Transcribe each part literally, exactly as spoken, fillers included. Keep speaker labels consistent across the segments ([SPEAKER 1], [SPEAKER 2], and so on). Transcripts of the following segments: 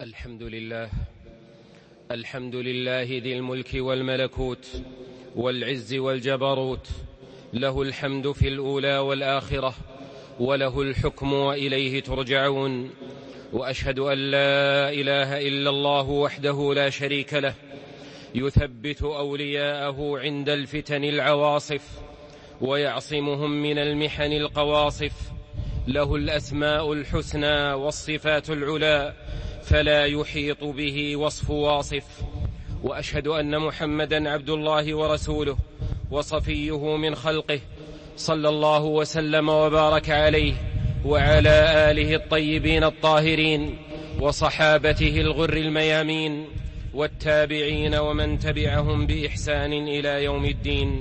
[SPEAKER 1] الحمد لله الحمد لله ذي الملك والملكوت والعز والجبروت، له الحمد في الأولى والآخرة، وله الحكم وإليه ترجعون. وأشهد أن لا إله إلا الله وحده لا شريك له، يثبت أولياءه عند الفتن العواصف ويعصمهم من المحن القواصف. له الأسماء الحسنى والصفات العلى، فلا يحيط به وصف واصف. وأشهد أن محمدًا عبد الله ورسوله وصفيه من خلقه، صلى الله وسلم وبارك عليه وعلى آله الطيبين الطاهرين وصحابته الغر الميامين والتابعين ومن تبعهم بإحسان إلى يوم الدين.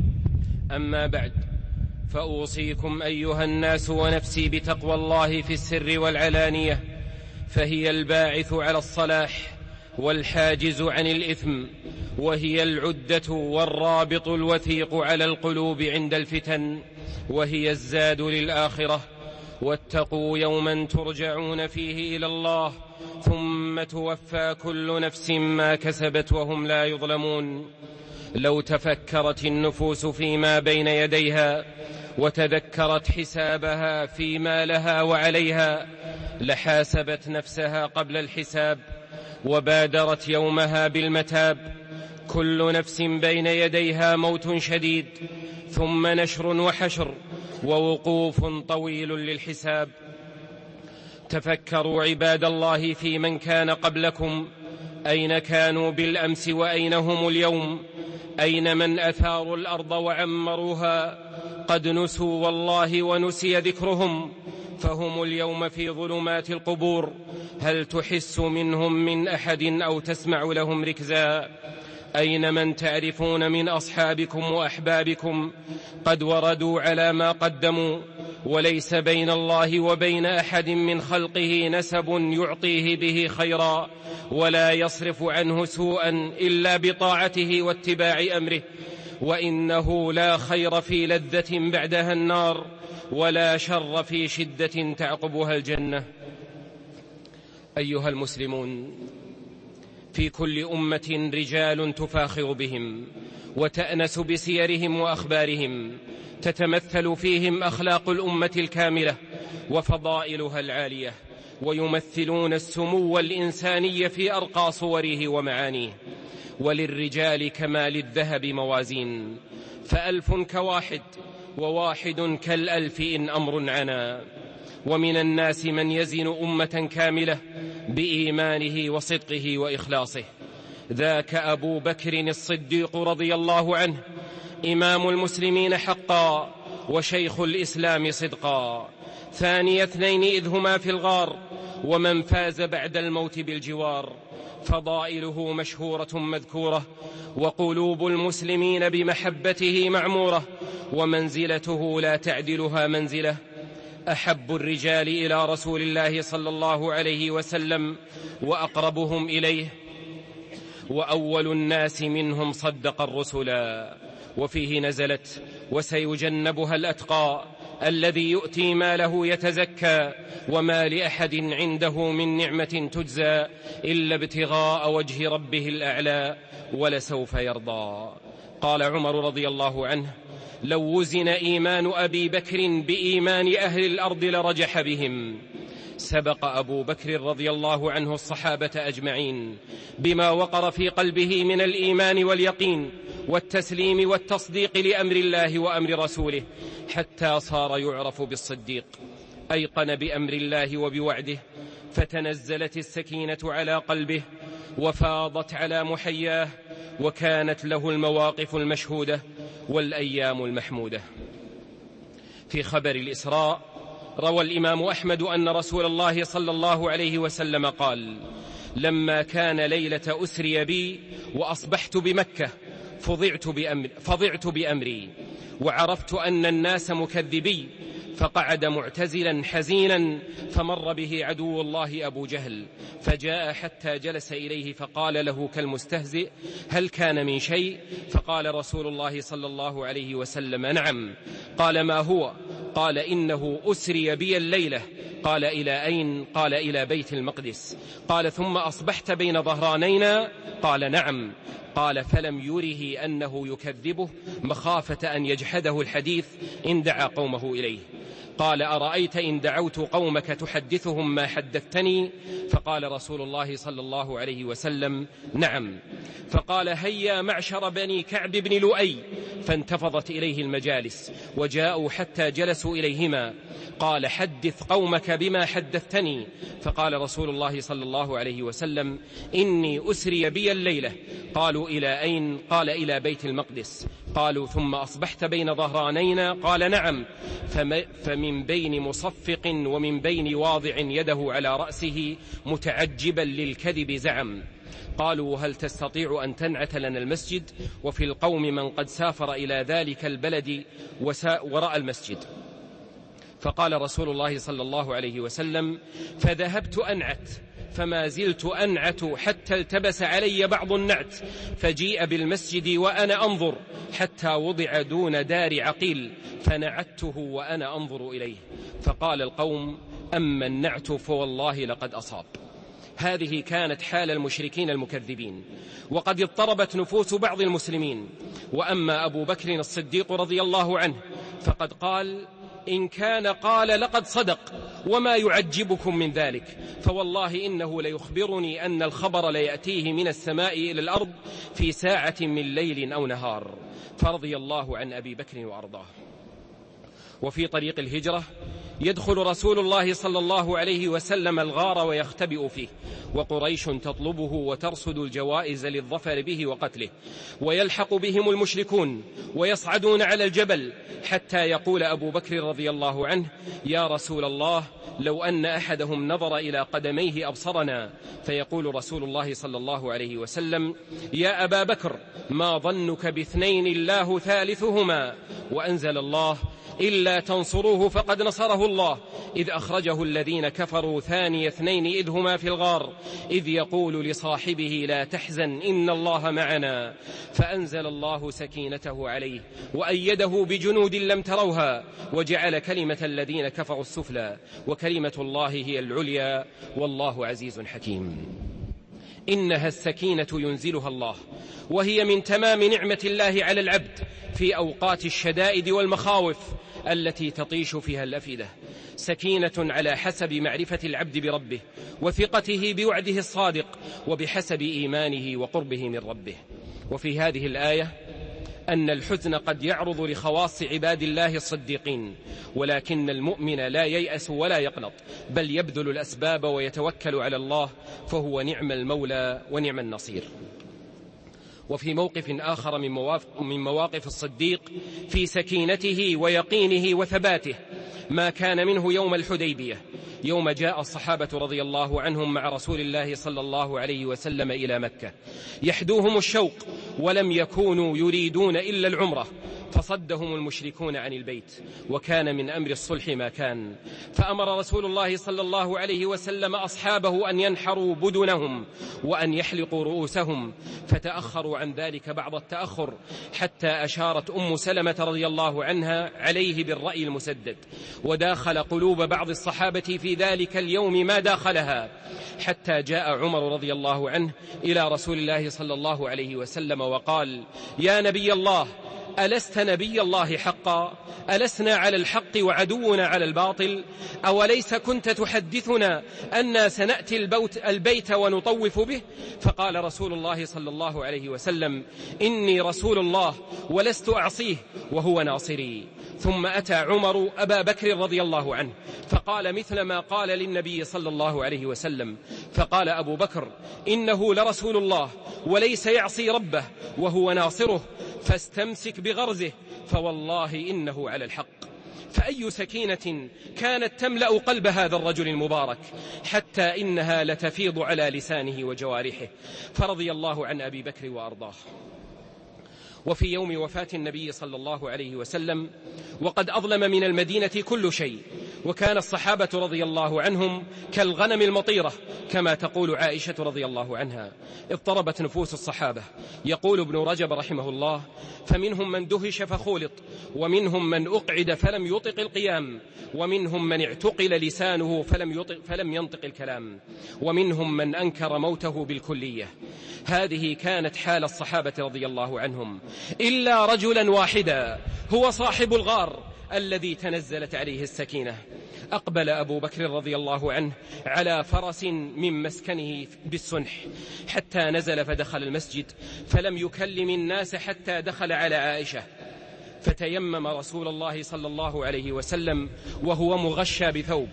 [SPEAKER 1] أما بعد، فأوصيكم أيها الناس ونفسي بتقوى الله في السر والعلانية، فهي الباعث على الصلاح والحاجز عن الإثم، وهي العدة والرابط الوثيق على القلوب عند الفتن، وهي الزاد للآخرة. واتقوا يوما ترجعون فيه إلى الله، ثم توفى كل نفس ما كسبت وهم لا يظلمون. لو تفكرت النفوس فيما بين يديها وتذكرت حسابها فيما لها وعليها، لحاسبت نفسها قبل الحساب وبادرت يومها بالمتاب. كل نفس بين يديها موت شديد، ثم نشر وحشر ووقوف طويل للحساب. تفكروا عباد الله في من كان قبلكم، أين كانوا بالأمس وأين هم اليوم؟ أين من أثاروا الأرض وعمروها؟ قد نسوا والله ونسي ذكرهم، فهم اليوم في ظلمات القبور. هل تحس منهم من أحد أو تسمع لهم ركزا؟ أين من تعرفون من أصحابكم وأحبابكم؟ قد وردوا على ما قدموا، وليس بين الله وبين أحد من خلقه نسب يعطيه به خيرا ولا يصرف عنه سوءا إلا بطاعته واتباع أمره. وإنه لا خير في لذة بعدها النار، ولا شر في شدة تعقبها الجنة. أيها المسلمون، في كل أمة رجال تفاخر بهم وتأنس بسيرهم وأخبارهم، تتمثل فيهم أخلاق الأمة الكاملة وفضائلها العالية، ويمثلون السمو الإنساني في أرقى صوره ومعانيه. وللرجال كما للذهب موازين، فألف كواحد وواحد كالألف إن أمر عنا. ومن الناس من يزن أمة كاملة بإيمانه وصدقه وإخلاصه. ذاك أبو بكر الصديق رضي الله عنه، إمام المسلمين حقا وشيخ الإسلام صدقا، ثاني اثنين إذ هما في الغار، ومن فاز بعد الموت بالجوار. فضائله مشهورة مذكورة، وقلوب المسلمين بمحبته معمورة، ومنزلته لا تعدلها منزلة. أحب الرجال إلى رسول الله صلى الله عليه وسلم وأقربهم إليه، وأول الناس منهم صدق الرسلا. وفيه نزلت: وسيجنبها الأتقى الذي يؤتي ماله يتزكى، وما لأحد عنده من نعمة تجزى إلا ابتغاء وجه ربه الأعلى ولسوف يرضى. قال عمر رضي الله عنه: لو وزن إيمان أبي بكر بإيمان أهل الأرض لرجح بهم. سبق أبو بكر رضي الله عنه الصحابة أجمعين بما وقر في قلبه من الإيمان واليقين والتسليم والتصديق لأمر الله وأمر رسوله، حتى صار يعرف بالصديق. أيقن بأمر الله وبوعده، فتنزلت السكينة على قلبه وفاضت على محياه، وكانت له المواقف المشهودة والأيام المحمودة. في خبر الإسراء روى الإمام أحمد أن رسول الله صلى الله عليه وسلم قال: لما كان ليلة أسري بي وأصبحت بمكة فضعت بأمري, فضعت بأمري وعرفت أن الناس مكذبي، فقعد معتزلا حزينا، فمر به عدو الله أبو جهل، فجاء حتى جلس إليه فقال له كالمستهزئ: هل كان من شيء؟ فقال رسول الله صلى الله عليه وسلم: نعم. قال: ما هو؟ قال: إنه أسري بي الليلة قال إلى أين؟ قال إلى بيت المقدس. قال ثم أصبحت بين ظهرانينا؟ قال نعم. قال فلم يره أنه يكذبه مخافة أن يجحده الحديث إن دعا قومه إليه. قال أرأيت إن دعوت قومك تحدثهم ما حدثتني؟ فقال رسول الله صلى الله عليه وسلم نعم. فقال هيا معشر بني كعب بن لؤي، فانتفضت إليه المجالس وجاءوا حتى جلسوا إليهما. قال حدث قومك بما حدثتني. فقال رسول الله صلى الله عليه وسلم إني أسري بي الليلة. قالوا إلى أين؟ قال إلى بيت المقدس. قالوا ثم أصبحت بين ظهرانينا؟ قال نعم. فمن بين مصفق ومن بين واضع يده على رأسه متعجبا للكذب زعم. قالوا هل تستطيع أن تنعت لنا المسجد؟ وفي القوم من قد سافر إلى ذلك البلد ورأى المسجد. فقال رسول الله صلى الله عليه وسلم فذهبت أنعت، فما زلت أنعت حتى التبس علي بعض النعت، فجيء بالمسجد وأنا أنظر حتى وضع دون دار عقيل، فنعته وأنا أنظر إليه. فقال القوم أما النعت فوالله لقد أصاب. هذه كانت حال المشركين المكذبين، وقد اضطربت نفوس بعض المسلمين. وأما أبو بكر الصديق رضي الله عنه فقد قال إن كان قال لقد صدق، وما يعجبكم من ذلك؟ فوالله إنه ليخبرني أن الخبر ليأتيه من السماء إلى الأرض في ساعة من ليل أو نهار. فرضي الله عن أبي بكر وأرضاه. وفي طريق الهجرة يدخل رسول الله صلى الله عليه وسلم الغار ويختبئ فيه، وقريش تطلبه وترصد الجوائز للظفر به وقتله، ويلحق بهم المشركون ويصعدون على الجبل حتى يقول أبو بكر رضي الله عنه يا رسول الله لو أن أحدهم نظر إلى قدميه أبصرنا. فيقول رسول الله صلى الله عليه وسلم يا أبا بكر ما ظنك باثنين الله ثالثهما؟ وأنزل الله إلا تنصروه فقد نصره الله إذ أخرجه الذين كفروا ثاني اثنين إذ هما في الغار إذ يقول لصاحبه لا تحزن إن الله معنا. فأنزل الله سكينته عليه وأيده بجنود لم تروها وجعل كلمة الذين كفروا السفلى وكلمة الله هي العليا والله عزيز حكيم. إنها السكينة ينزلها الله، وهي من تمام نعمة الله على العبد في أوقات الشدائد والمخاوف التي تطيش فيها الأفئدة. سكينة على حسب معرفة العبد بربه وثقته بوعده الصادق وبحسب إيمانه وقربه من ربه. وفي هذه الآية أن الحزن قد يعرض لخواص عباد الله الصديقين، ولكن المؤمن لا ييأس ولا يقنط، بل يبذل الأسباب ويتوكل على الله، فهو نعم المولى ونعم النصير. وفي موقف آخر من مواقف الصديق في سكينته ويقينه وثباته ما كان منه يوم الحديبية، يوم جاء الصحابة رضي الله عنهم مع رسول الله صلى الله عليه وسلم إلى مكة يحدوهم الشوق ولم يكونوا يريدون إلا العمرة، فصدهم المشركون عن البيت، وكان من أمر الصلح ما كان. فأمر رسول الله صلى الله عليه وسلم أصحابه أن ينحروا بدنهم وأن يحلقوا رؤوسهم، فتأخروا عن ذلك بعض التأخر حتى أشارت أم سلمة رضي الله عنها عليه بالرأي المسدد، وداخل قلوب بعض الصحابة في ذلك اليوم ما داخلها، حتى جاء عمر رضي الله عنه إلى رسول الله صلى الله عليه وسلم وقال يا نبي الله ألست نبي الله حقا؟ ألسنا على الحق وعدونا على الباطل؟ أوليس كنت تحدثنا أننا سنأتي البيت ونطوف به؟ فقال رسول الله صلى الله عليه وسلم إني رسول الله ولست أعصيه وهو ناصري. ثم أتى عمر أبا بكر رضي الله عنه فقال مثل ما قال للنبي صلى الله عليه وسلم، فقال أبو بكر إنه لرسول الله وليس يعصي ربه وهو ناصره، فاستمسك بغرزه فوالله إنه على الحق. فأي سكينة كانت تملأ قلب هذا الرجل المبارك حتى إنها لتفيض على لسانه وجوارحه، فرضي الله عن أبي بكر وأرضاه. وفي يوم وفاة النبي صلى الله عليه وسلم وقد أظلم من المدينة كل شيء، وكان الصحابة رضي الله عنهم كالغنم المطيرة كما تقول عائشة رضي الله عنها. اضطربت نفوس الصحابة. يقول ابن رجب رحمه الله: فمنهم من دهش فخولط، ومنهم من أقعد فلم يطق القيام، ومنهم من اعتقل لسانه فلم, يطق فلم ينطق الكلام، ومنهم من أنكر موته بالكلية. هذه كانت حال الصحابة رضي الله عنهم، إلا رجلا واحدا هو صاحب الغار الذي تنزلت عليه السكينة. أقبل أبو بكر رضي الله عنه على فرس من مسكنه بالسنح حتى نزل فدخل المسجد، فلم يكلم الناس حتى دخل على عائشة، فتيمم رسول الله صلى الله عليه وسلم وهو مغشى بثوب،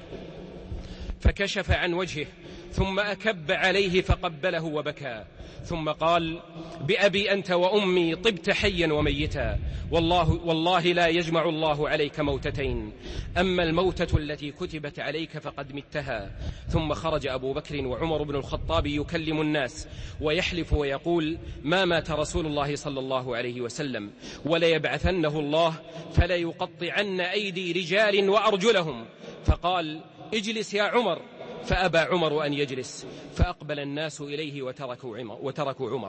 [SPEAKER 1] فكشف عن وجهه ثم أكب عليه فقبله وبكى، ثم قال: بأبي أنت وأمي طبت حيا وميتا، والله, والله لا يجمع الله عليك موتتين، أما الموتة التي كتبت عليك فقد متها. ثم خرج أبو بكر وعمر بن الخطاب يكلم الناس ويحلف ويقول: ما مات رسول الله صلى الله عليه وسلم، وليبعثنه الله فلا يقطعن أيدي رجال وأرجلهم. فقال: اجلس يا عمر، فأبى عمر أن يجلس، فأقبل الناس إليه وتركوا عمر, وتركوا عمر.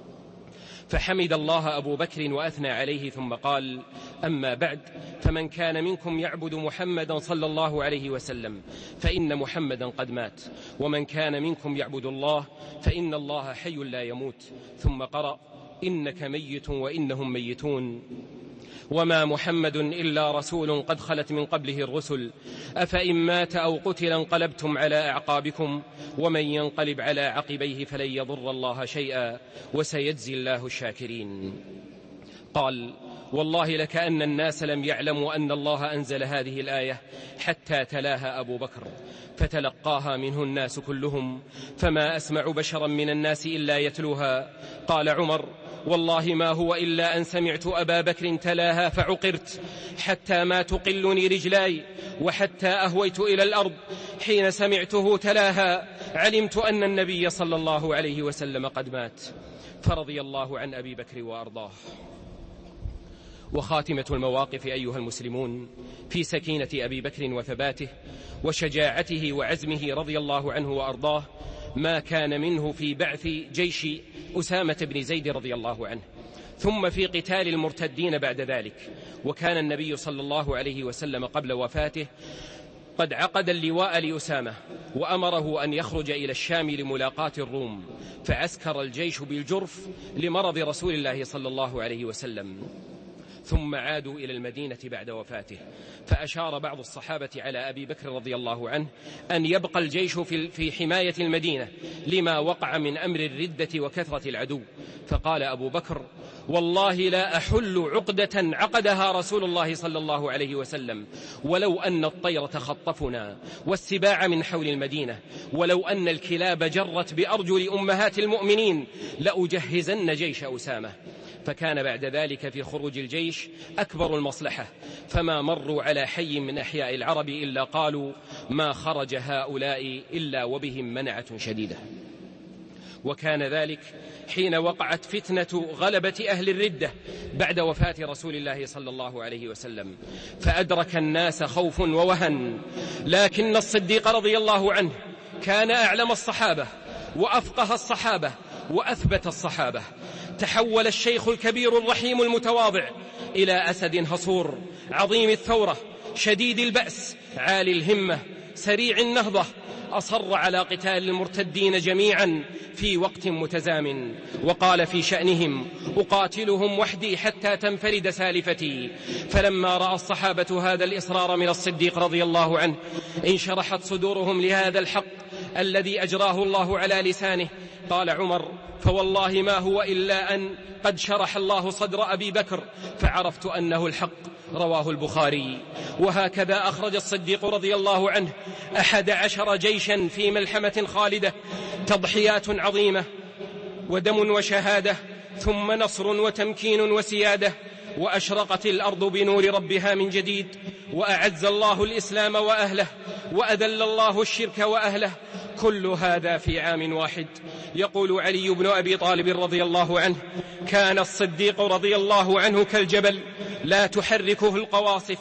[SPEAKER 1] فحمد الله أبو بكر وأثنى عليه ثم قال: أما بعد، فمن كان منكم يعبد محمدا صلى الله عليه وسلم فإن محمدا قد مات، ومن كان منكم يعبد الله فإن الله حي لا يموت. ثم قرأ: إنك ميت وإنهم ميتون، وما محمد إلا رسول قد خلت من قبله الرسل، أفإن مات أو قتل انقلبتم على أعقابكم، ومن ينقلب على عقبيه فلن يضر الله شيئا، وسيجزي الله الشاكرين. قال: والله لكأن الناس لم يعلموا أن الله أنزل هذه الآية حتى تلاها أبو بكر، فتلقاها منه الناس كلهم، فما أسمع بشرا من الناس إلا يتلوها. قال عمر: والله ما هو إلا أن سمعت أبا بكر تلاها فعقرت حتى ما تقلني رجلاي، وحتى أهويت إلى الأرض حين سمعته تلاها علمت أن النبي صلى الله عليه وسلم قد مات. فرضي الله عن أبي بكر وأرضاه. وخاتمة المواقف أيها المسلمون في سكينة أبي بكر وثباته وشجاعته وعزمه رضي الله عنه وأرضاه ما كان منه في بعث جيش أسامة بن زيد رضي الله عنه، ثم في قتال المرتدين بعد ذلك. وكان النبي صلى الله عليه وسلم قبل وفاته قد عقد اللواء لأسامة وأمره أن يخرج إلى الشام لملاقاة الروم، فعسكر الجيش بالجرف لمرض رسول الله صلى الله عليه وسلم، ثم عادوا إلى المدينة بعد وفاته. فأشار بعض الصحابة على أبي بكر رضي الله عنه أن يبقى الجيش في حماية المدينة لما وقع من أمر الردة وكثرة العدو. فقال أبو بكر: والله لا أحل عقدة عقدها رسول الله صلى الله عليه وسلم، ولو أن الطير تخطفنا والسباع من حول المدينة، ولو أن الكلاب جرت بأرجل أمهات المؤمنين لأجهزن جيش أسامة. فكان بعد ذلك في خروج الجيش أكبر المصلحة، فما مروا على حي من أحياء العرب إلا قالوا: ما خرج هؤلاء إلا وبهم منعة شديدة. وكان ذلك حين وقعت فتنة غلبة أهل الردة بعد وفاة رسول الله صلى الله عليه وسلم، فأدرك الناس خوف ووهن، لكن الصديق رضي الله عنه كان أعلم الصحابة وأفقه الصحابة وأثبت الصحابة. تحول الشيخ الكبير الرحيم المتواضع إلى أسد هصور عظيم الثورة شديد البأس عالي الهمة سريع النهضة، أصر على قتال المرتدين جميعا في وقت متزامن، وقال في شأنهم: أقاتلهم وحدي حتى تنفرد سالفتي. فلما رأى الصحابة هذا الإصرار من الصديق رضي الله عنه انشرحت صدورهم لهذا الحق الذي أجراه الله على لسانه. قال عمر: فوالله ما هو إلا أن قد شرح الله صدر أبي بكر فعرفت أنه الحق. رواه البخاري. وهكذا أخرج الصديق رضي الله عنه أحد عشر جيشا في ملحمة خالدة، تضحيات عظيمة ودم وشهادة، ثم نصر وتمكين وسيادة، وأشرقت الأرض بنور ربها من جديد، وأعز الله الإسلام وأهله، وأذل الله الشرك وأهله، كل هذا في عام واحد. يقول علي بن أبي طالب رضي الله عنه: كان الصديق رضي الله عنه كالجبل لا تحركه القواصف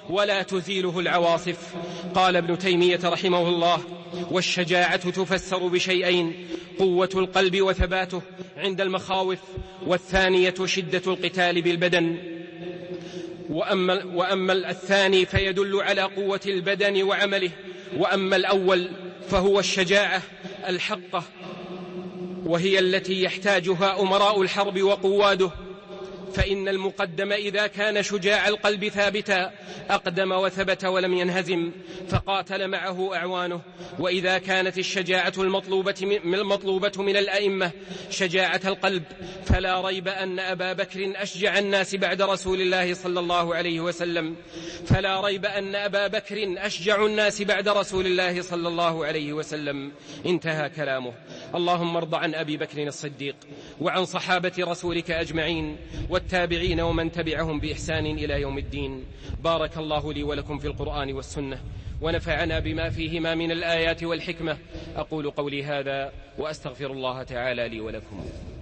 [SPEAKER 1] ولا تزيله العواصف. قال ابن تيمية رحمه الله: والشجاعة تفسر بشيئين: قوة القلب وثباته عند المخاوف، والثانية شدة القتال بالبدن. وأما, وأما الثاني فيدل على قوة البدن وعمله، وأما الأول فهو الشجاعة الحقة، وهي التي يحتاجها أمراء الحرب وقواده. فإن المقدم إذا كان شجاع القلب ثابتا أقدم وثبت ولم ينهزم فقاتل معه أعوانه. وإذا كانت الشجاعة المطلوبة من, المطلوبة من الأئمة شجاعة القلب، فلا ريب أن أبا بكر أشجع الناس بعد رسول الله صلى الله عليه وسلم فلا ريب أن أبا بكر أشجع الناس بعد رسول الله صلى الله عليه وسلم. انتهى كلامه. اللهم ارض عن أبي بكر الصديق وعن صحابة رسولك أجمعين والتابعين ومن تبعهم بإحسان إلى يوم الدين. بارك الله لي ولكم في القرآن والسنة، ونفعنا بما فيهما من الآيات والحكمة. أقول قولي هذا وأستغفر الله تعالى لي ولكم.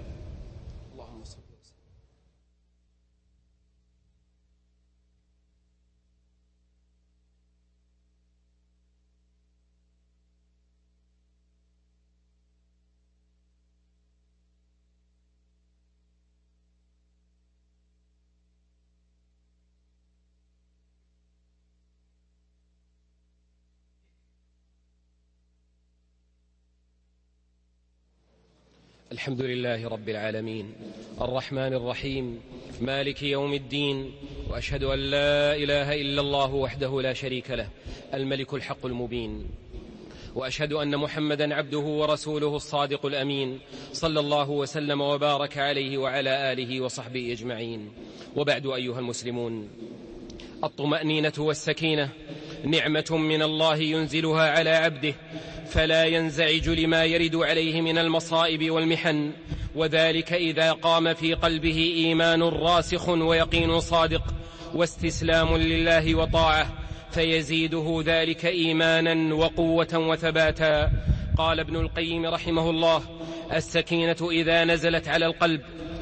[SPEAKER 1] الحمد لله رب العالمين، الرحمن الرحيم، مالك يوم الدين، وأشهد أن لا إله إلا الله وحده لا شريك له، الملك الحق المبين، وأشهد أن محمدا عبده ورسوله الصادق الأمين، صلى الله وسلم وبارك عليه وعلى آله وصحبه أجمعين. وبعد أيها المسلمون، الطمأنينة والسكينة نعمة من الله ينزلها على عبده، فلا ينزعج لما يرد عليه من المصائب والمحن، وذلك إذا قام في قلبه إيمان راسخ ويقين صادق واستسلام لله وطاعة، فيزيده ذلك إيمانا وقوة وثباتا. قال ابن القيم رحمه الله: السكينة إذا نزلت على القلب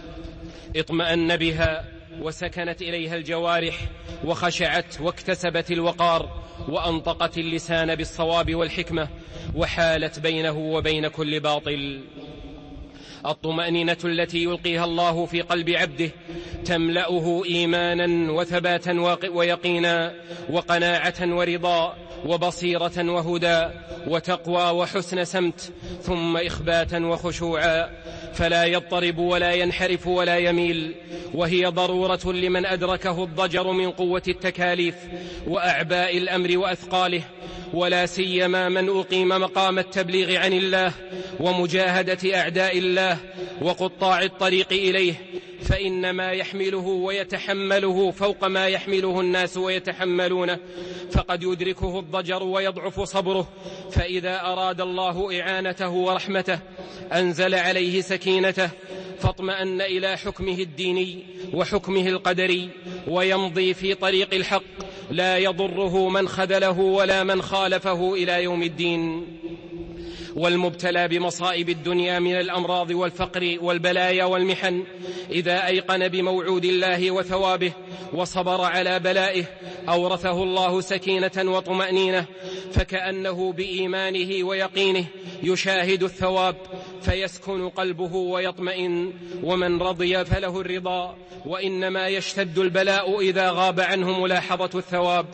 [SPEAKER 1] اطمأن بها، وسكنت إليها الجوارح، وخشعت واكتسبت الوقار، وأنطقت اللسان بالصواب والحكمة، وحالت بينه وبين كل باطل. الطمأنينة التي يلقيها الله في قلب عبده تملأه إيمانا وثباتا ويقينا وقناعة ورضا وبصيرة وهدى وتقوى وحسن سمت، ثم إخباتا وخشوعا، فلا يضطرب ولا ينحرف ولا يميل، وهي ضرورة لمن أدركه الضجر من قوة التكاليف وأعباء الأمر وأثقاله، ولا سيما من أقيم مقام التبليغ عن الله ومجاهدة أعداء الله وقطاع الطريق إليه، فإن ما يحمله ويتحمله فوق ما يحمله الناس ويتحملونه، فقد يدركه الضجر ويضعف صبره، فإذا أراد الله إعانته ورحمته أنزل عليه سكينته، فاطمأن إلى حكمه الديني وحكمه القدري، ويمضي في طريق الحق لا يضره من خذله ولا من خالفه إلى يوم الدين. والمبتلى بمصائب الدنيا من الأمراض والفقر والبلايا والمحن إذا أيقن بموعود الله وثوابه وصبر على بلائه أورثه الله سكينة وطمأنينة، فكأنه بإيمانه ويقينه يشاهد الثواب فيسكن قلبه ويطمئن، ومن رضي فله الرضا، وإنما يشتد البلاء إذا غاب عنه ملاحظة الثواب.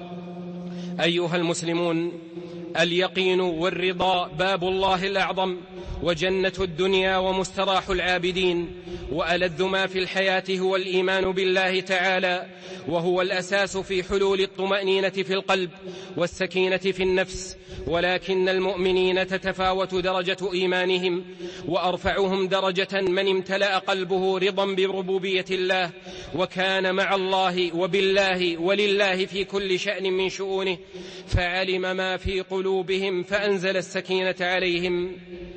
[SPEAKER 1] أيها المسلمون، اليقين والرضا باب الله الأعظم وجنة الدنيا ومستراح العابدين، وألذ ما في الحياة هو الإيمان بالله تعالى، وهو الأساس في حلول الطمأنينة في القلب والسكينة في النفس. ولكن المؤمنين تتفاوت درجة إيمانهم، وأرفعهم درجة من امتلأ قلبه رضا بربوبية الله، وكان مع الله وبالله ولله في كل شأن من شؤونه، فعلم ما في قلوبهم فأنزل السكينة عليهم.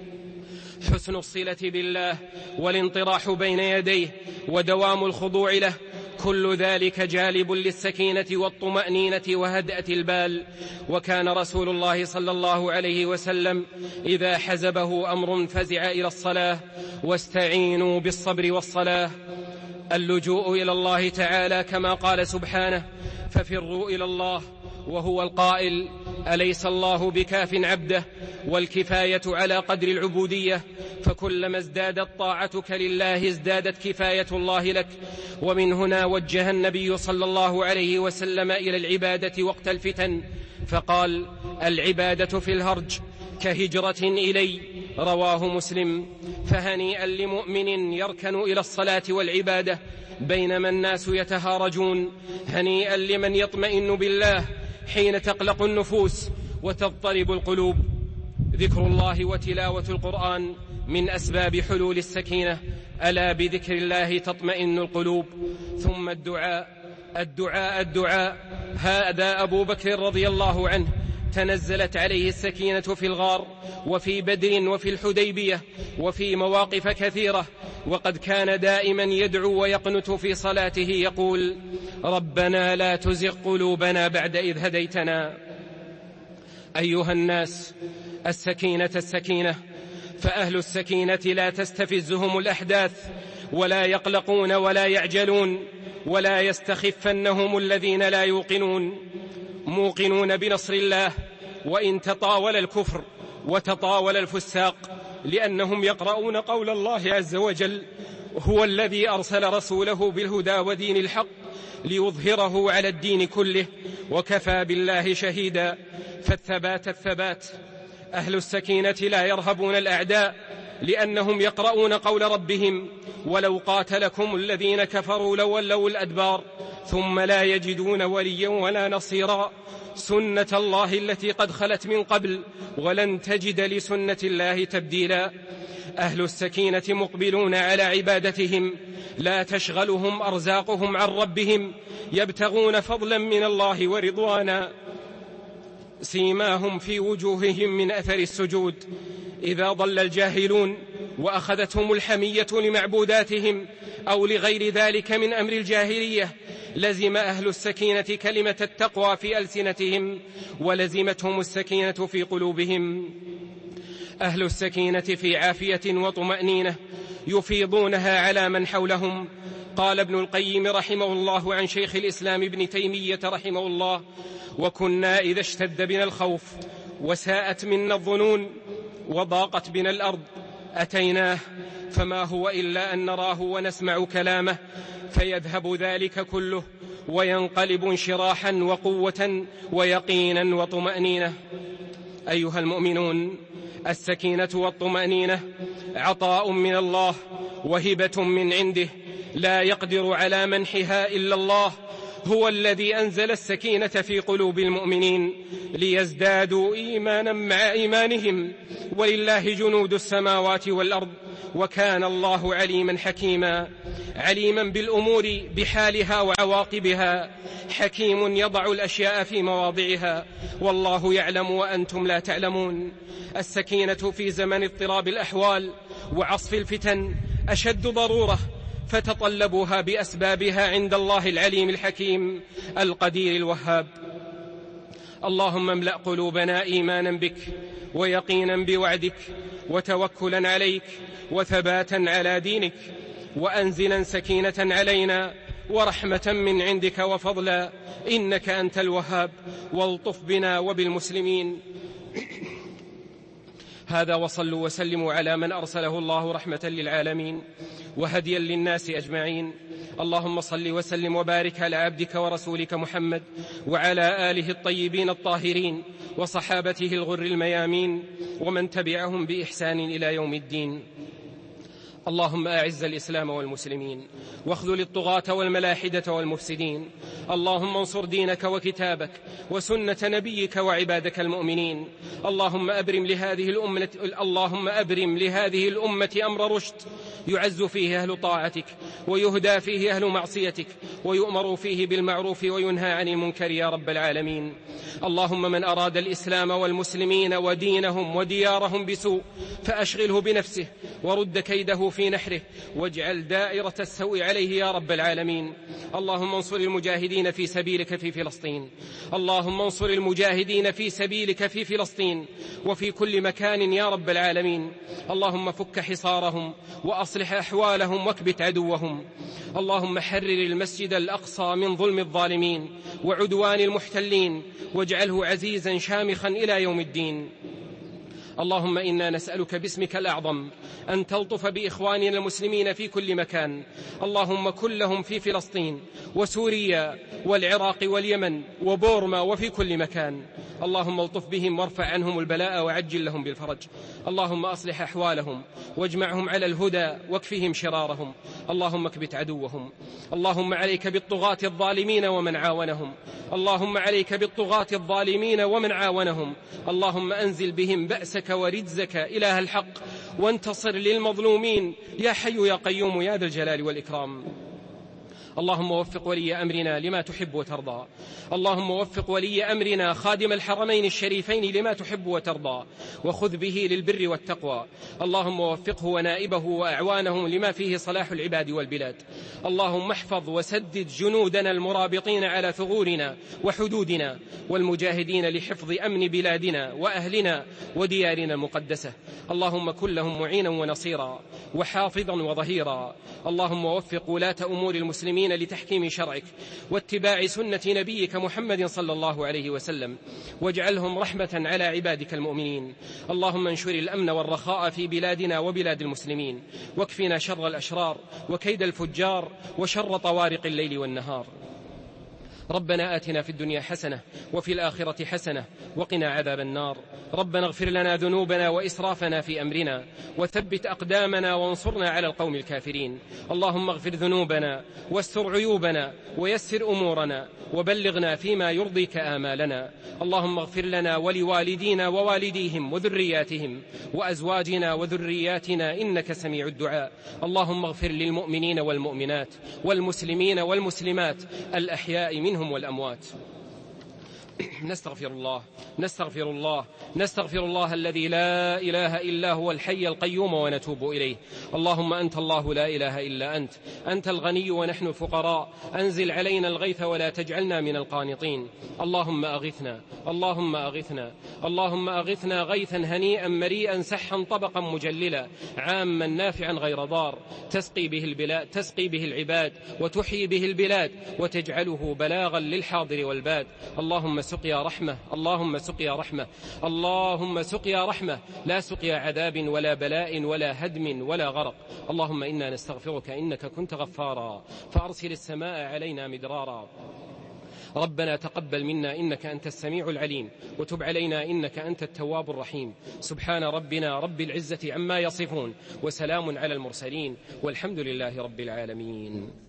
[SPEAKER 1] حسن الصلة بالله والانطراح بين يديه ودوام الخضوع له، كل ذلك جالب للسكينة والطمأنينة وهدأة البال. وكان رسول الله صلى الله عليه وسلم إذا حزبه أمر فزع إلى الصلاة: واستعينوا بالصبر والصلاة. اللجوء إلى الله تعالى كما قال سبحانه: ففروا إلى الله، وهو القائل: أليس الله بكاف عبده؟ والكفاية على قدر العبودية، فكلما ازدادت طاعتك لله ازدادت كفاية الله لك. ومن هنا وجه النبي صلى الله عليه وسلم إلى العبادة وقت الفتن فقال: العبادة في الهرج كهجرة إلي، رواه مسلم. فهنيئا لمؤمن يركن إلى الصلاة والعبادة بينما الناس يتهارجون، هنيئا لمن يطمئن بالله حين تقلق النفوس وتضطرب القلوب. ذكر الله وتلاوة القرآن من أسباب حلول السكينة، ألا بذكر الله تطمئن القلوب. ثم الدعاء الدعاء الدعاء هذا أبو بكر رضي الله عنه تنزلت عليه السكينة في الغار وفي بدر وفي الحديبية وفي مواقف كثيرة، وقد كان دائما يدعو ويقنت في صلاته يقول: ربنا لا تزغ قلوبنا بعد إذ هديتنا. أيها الناس، السكينة السكينة، فأهل السكينة لا تستفزهم الأحداث ولا يقلقون ولا يعجلون ولا يستخفنهم الذين لا يوقنون، موقنون بنصر الله وإن تطاول الكفر وتطاول الفساق، لأنهم يقرؤون قول الله عز وجل: هو الذي أرسل رسوله بالهدى ودين الحق ليظهره على الدين كله وكفى بالله شهيدا. فالثبات الثبات. أهل السكينة لا يرهبون الأعداء لأنهم يقرؤون قول ربهم: ولو قاتلكم الذين كفروا لولوا الأدبار ثم لا يجدون وليا ولا نصيرا، سنة الله التي قد خلت من قبل ولن تجد لسنة الله تبديلا. أهل السكينة مقبلون على عبادتهم لا تشغلهم أرزاقهم عن ربهم، يبتغون فضلا من الله ورضوانا، سيماهم في وجوههم من أثر السجود. إذا ضل الجاهلون وأخذتهم الحمية لمعبوداتهم أو لغير ذلك من أمر الجاهلية، لزم أهل السكينة كلمة التقوى في ألسنتهم ولزمتهم السكينة في قلوبهم. أهل السكينة في عافية وطمأنينة يفيضونها على من حولهم. قال ابن القيم رحمه الله عن شيخ الإسلام ابن تيمية رحمه الله: وكنا إذا اشتد بنا الخوف وساءت منا الظنون وضاقت بنا الأرض أتيناه، فما هو إلا أن نراه ونسمع كلامه فيذهب ذلك كله وينقلب انشراحا وقوة ويقينا وطمأنينة. أيها المؤمنون، السكينة والطمأنينة عطاء من الله وهبة من عنده لا يقدر على منحها إلا الله. هو الذي أنزل السكينة في قلوب المؤمنين ليزدادوا إيمانا مع إيمانهم، ولله جنود السماوات والأرض وكان الله عليما حكيما، عليما بالأمور بحالها وعواقبها، حكيم يضع الأشياء في مواضعها، والله يعلم وأنتم لا تعلمون. السكينة في زمن اضطراب الأحوال وعصف الفتن أشد ضرورة، فتطلبها بأسبابها عند الله العليم الحكيم القدير الوهاب. اللهم املأ قلوبنا إيمانا بك ويقينا بوعدك وتوكلا عليك وثباتا على دينك، وأنزلا سكينة علينا ورحمة من عندك وفضلا، إنك أنت الوهاب، والطف بنا وبالمسلمين. هذا وصلوا وسلموا على من أرسله الله رحمة للعالمين وهديا للناس أجمعين. اللهم صل وسلم وبارك على عبدك ورسولك محمد وعلى آله الطيبين الطاهرين وصحابته الغر الميامين ومن تبعهم بإحسان إلى يوم الدين. اللهم أعز الإسلام والمسلمين واخذل الطغاة والملاحدة والمفسدين. اللهم انصر دينك وكتابك وسنة نبيك وعبادك المؤمنين. اللهم أبرم لهذه الأمة اللهم أبرم لهذه الأمة أمر رشد يعز فيه أهل طاعتك ويهدى فيه أهل معصيتك ويؤمر فيه بالمعروف وينهى عن المنكر يا رب العالمين. اللهم من أراد الإسلام والمسلمين ودينهم وديارهم بسوء فأشغله بنفسه ورد كيده في في نحره واجعل دائرة السوء عليه يا رب العالمين. اللهم انصر المجاهدين في سبيلك في فلسطين، اللهم انصر المجاهدين في سبيلك في فلسطين وفي كل مكان يا رب العالمين. اللهم فك حصارهم وأصلح أحوالهم واكبت عدوهم. اللهم حرر المسجد الأقصى من ظلم الظالمين وعدوان المحتلين واجعله عزيزا شامخا إلى يوم الدين. اللهم إنا نسألك باسمك الأعظم أن تلطف بإخواننا المسلمين في كل مكان، اللهم كن لهم في فلسطين وسوريا والعراق واليمن وبورما وفي كل مكان. اللهم الطف بهم وارفع عنهم البلاء وعجل لهم بالفرج. اللهم أصلح أحوالهم واجمعهم على الهدى واكفهم شرارهم. اللهم اكبت عدوهم. اللهم عليك بالطغاة الظالمين ومن عاونهم، اللهم عليك بالطغاة الظالمين ومن عاونهم. اللهم أنزل بهم بأسك ورجزك إله الحق وانتصر للمظلومين يا حي يا قيوم يا ذا الجلال والإكرام. اللهم وفق ولي أمرنا لما تحب وترضى، اللهم وفق ولي أمرنا خادم الحرمين الشريفين لما تحب وترضى وخذ به للبر والتقوى. اللهم وفقه ونائبه وأعوانهم لما فيه صلاح العباد والبلاد. اللهم احفظ وسدد جنودنا المرابطين على ثغورنا وحدودنا والمجاهدين لحفظ أمن بلادنا وأهلنا وديارنا المقدسة. اللهم كن لهم معينا ونصيرا وحافظا وظهيرا. اللهم وفق ولاة أمور المسلمين لتحكيم شرعك واتباع سنة نبيك محمد صلى الله عليه وسلم واجعلهم رحمة على عبادك المؤمنين. اللهم انشر الأمن والرخاء في بلادنا وبلاد المسلمين واكفنا شر الأشرار وكيد الفجار وشر طوارق الليل والنهار. ربنا آتنا في الدنيا حسنة وفي الآخرة حسنة وقنا عذاب النار. ربنا اغفر لنا ذنوبنا وإسرافنا في أمرنا وثبت أقدامنا وانصرنا على القوم الكافرين. اللهم اغفر ذنوبنا واستر عيوبنا ويسر أمورنا وبلغنا فيما يرضيك آمالنا. اللهم اغفر لنا ولوالدينا ووالديهم وذرياتهم وأزواجنا وذرياتنا إنك سميع الدعاء. اللهم اغفر للمؤمنين والمؤمنات والمسلمين والمسلمات الأحياء منهم والأموات. نستغفر الله نستغفر الله نستغفر الله الذي لا إله إلا هو الحي القيوم ونتوب إليه. اللهم أنت الله لا إله إلا أنت، أنت الغني ونحن الفقراء، أنزل علينا الغيث ولا تجعلنا من القانطين. اللهم أغثنا اللهم أغثنا اللهم أغثنا غيثا هنيئا مريئا سحا طبقا مجللا عاما نافعا غير ضار تسقي به البلاد تسقي به العباد وتحيي به البلاد وتجعله بلاغا للحاضر والباد. اللهم سقيا رحمة اللهم سقيا رحمة اللهم سقيا رحمة لا سقيا عذاب ولا بلاء ولا هدم ولا غرق. اللهم إنا نستغفرك إنك كنت غفارا فأرسل السماء علينا مدرارا. ربنا تقبل منا إنك أنت السميع العليم وتب علينا إنك أنت التواب الرحيم. سبحان ربنا رب العزة عما يصفون وسلام على المرسلين والحمد لله رب العالمين.